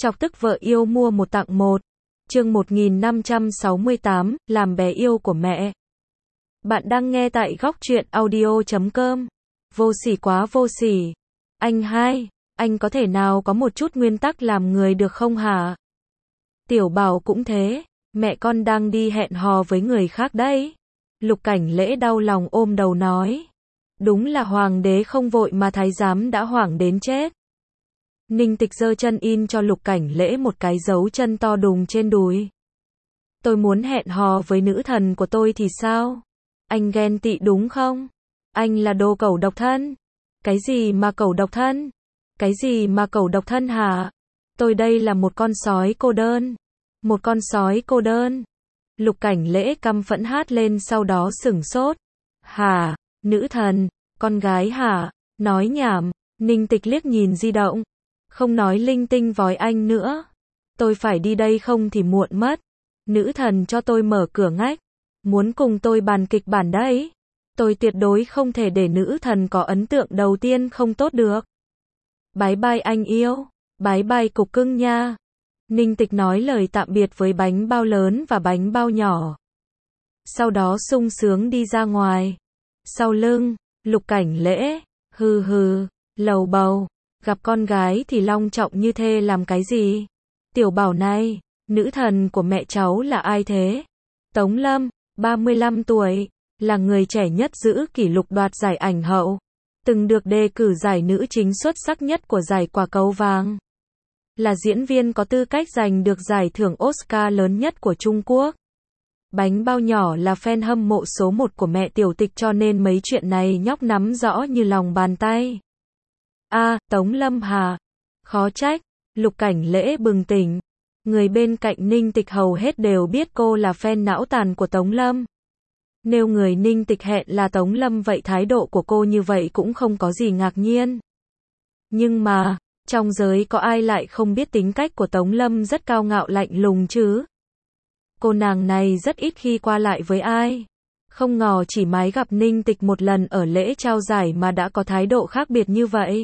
Chọc tức vợ yêu mua một tặng một. Chương 1568, làm bé yêu của mẹ. Bạn đang nghe tại góc truyện audio.com. Vô sỉ quá vô sỉ. Anh hai, anh có thể nào có một chút nguyên tắc làm người được không hả? Tiểu Bảo cũng thế, mẹ con đang đi hẹn hò với người khác đấy. Lục Cảnh Lễ đau lòng ôm đầu nói. Đúng là hoàng đế không vội mà thái giám đã hoảng đến chết. Ninh Tịch giơ chân in cho Lục Cảnh Lễ một cái dấu chân to đùng trên đùi. Tôi muốn hẹn hò với nữ thần của tôi thì sao? Anh ghen tị đúng không? Anh là đồ cẩu độc thân. Cái gì mà cẩu độc thân? Cái gì mà cẩu độc thân hả? Tôi đây là một con sói cô đơn. Một con sói cô đơn. Lục Cảnh Lễ căm phẫn hát lên sau đó sửng sốt. Hả? Nữ thần? Con gái hả? Nói nhảm. Ninh Tịch liếc nhìn di động. Không nói linh tinh vói anh nữa. Tôi phải đi đây không thì muộn mất. Nữ thần cho tôi mở cửa ngách. Muốn cùng tôi bàn kịch bản đấy. Tôi tuyệt đối không thể để nữ thần có ấn tượng đầu tiên không tốt được. Bye bye anh yêu. Bye bye cục cưng nha. Ninh Tịch nói lời tạm biệt với bánh bao lớn và bánh bao nhỏ. Sau đó sung sướng đi ra ngoài. Sau lưng, Lục Cảnh Lễ, hừ hừ, lầu bầu. Gặp con gái thì long trọng như thế làm cái gì? Tiểu Bảo này, nữ thần của mẹ cháu là ai thế? Tống Lâm, 35 tuổi, là người trẻ nhất giữ kỷ lục đoạt giải ảnh hậu. Từng được đề cử giải nữ chính xuất sắc nhất của giải Quả Cầu Vàng. Là diễn viên có tư cách giành được giải thưởng Oscar lớn nhất của Trung Quốc. Bánh bao nhỏ là fan hâm mộ số 1 của mẹ Tiểu Tịch cho nên mấy chuyện này nhóc nắm rõ như lòng bàn tay. Tống Lâm hả? Khó trách. Lục Cảnh Lễ bừng tỉnh. Người bên cạnh Ninh Tịch hầu hết đều biết cô là fan não tàn của Tống Lâm. Nếu người Ninh Tịch hẹn là Tống Lâm vậy thái độ của cô như vậy cũng không có gì ngạc nhiên. Nhưng mà, trong giới có ai lại không biết tính cách của Tống Lâm rất cao ngạo lạnh lùng chứ? Cô nàng này rất ít khi qua lại với ai. Không ngờ chỉ mới gặp Ninh Tịch một lần ở lễ trao giải mà đã có thái độ khác biệt như vậy.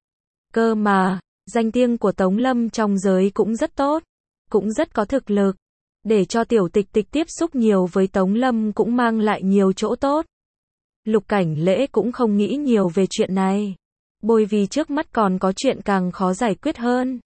Cơ mà, danh tiếng của Tống Lâm trong giới cũng rất tốt, cũng rất có thực lực. Để cho Tiểu Tịch Tịch tiếp xúc nhiều với Tống Lâm cũng mang lại nhiều chỗ tốt. Lục Cảnh Lễ cũng không nghĩ nhiều về chuyện này. Bởi vì trước mắt còn có chuyện càng khó giải quyết hơn.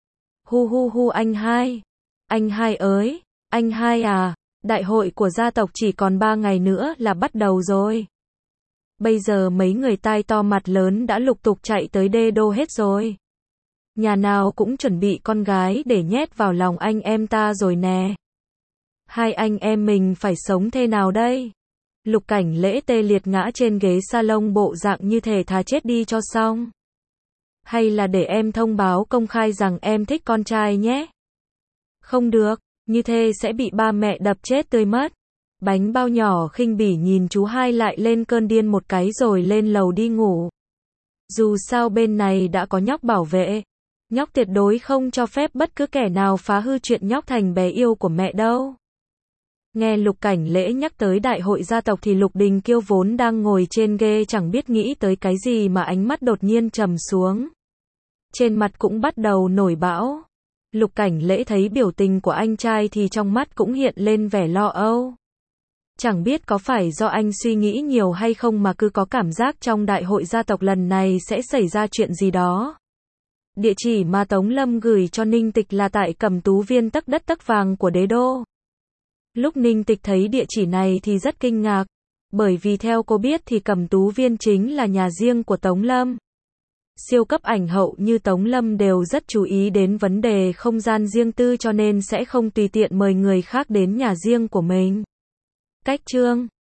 Hu anh hai. Anh hai ơi, anh hai à, đại hội của gia tộc chỉ còn 3 ngày nữa là bắt đầu rồi. Bây giờ mấy người tai to mặt lớn đã lục tục chạy tới đê đô hết rồi. Nhà nào cũng chuẩn bị con gái để nhét vào lòng anh em ta rồi nè. Hai anh em mình phải sống thế nào đây? Lục Cảnh Lễ tê liệt ngã trên ghế salon bộ dạng như thể thà chết đi cho xong. Hay là để em thông báo công khai rằng em thích con trai nhé? Không được, như thế sẽ bị ba mẹ đập chết tươi mất. Bánh bao nhỏ khinh bỉ nhìn chú hai lại lên cơn điên một cái rồi lên lầu đi ngủ. Dù sao bên này đã có nhóc bảo vệ. Nhóc tuyệt đối không cho phép bất cứ kẻ nào phá hư chuyện nhóc thành bé yêu của mẹ đâu. Nghe Lục Cảnh Lễ nhắc tới đại hội gia tộc thì Lục Đình Kiêu vốn đang ngồi trên ghế chẳng biết nghĩ tới cái gì mà ánh mắt đột nhiên trầm xuống. Trên mặt cũng bắt đầu nổi bão. Lục Cảnh Lễ thấy biểu tình của anh trai thì trong mắt cũng hiện lên vẻ lo âu. Chẳng biết có phải do anh suy nghĩ nhiều hay không mà cứ có cảm giác trong đại hội gia tộc lần này sẽ xảy ra chuyện gì đó. Địa chỉ mà Tống Lâm gửi cho Ninh Tịch là tại Cẩm Tú Viên tấc đất tấc vàng của đế đô. Lúc Ninh Tịch thấy địa chỉ này thì rất kinh ngạc, bởi vì theo cô biết thì Cẩm Tú Viên chính là nhà riêng của Tống Lâm. Siêu cấp ảnh hậu như Tống Lâm đều rất chú ý đến vấn đề không gian riêng tư cho nên sẽ không tùy tiện mời người khác đến nhà riêng của mình. Cách chương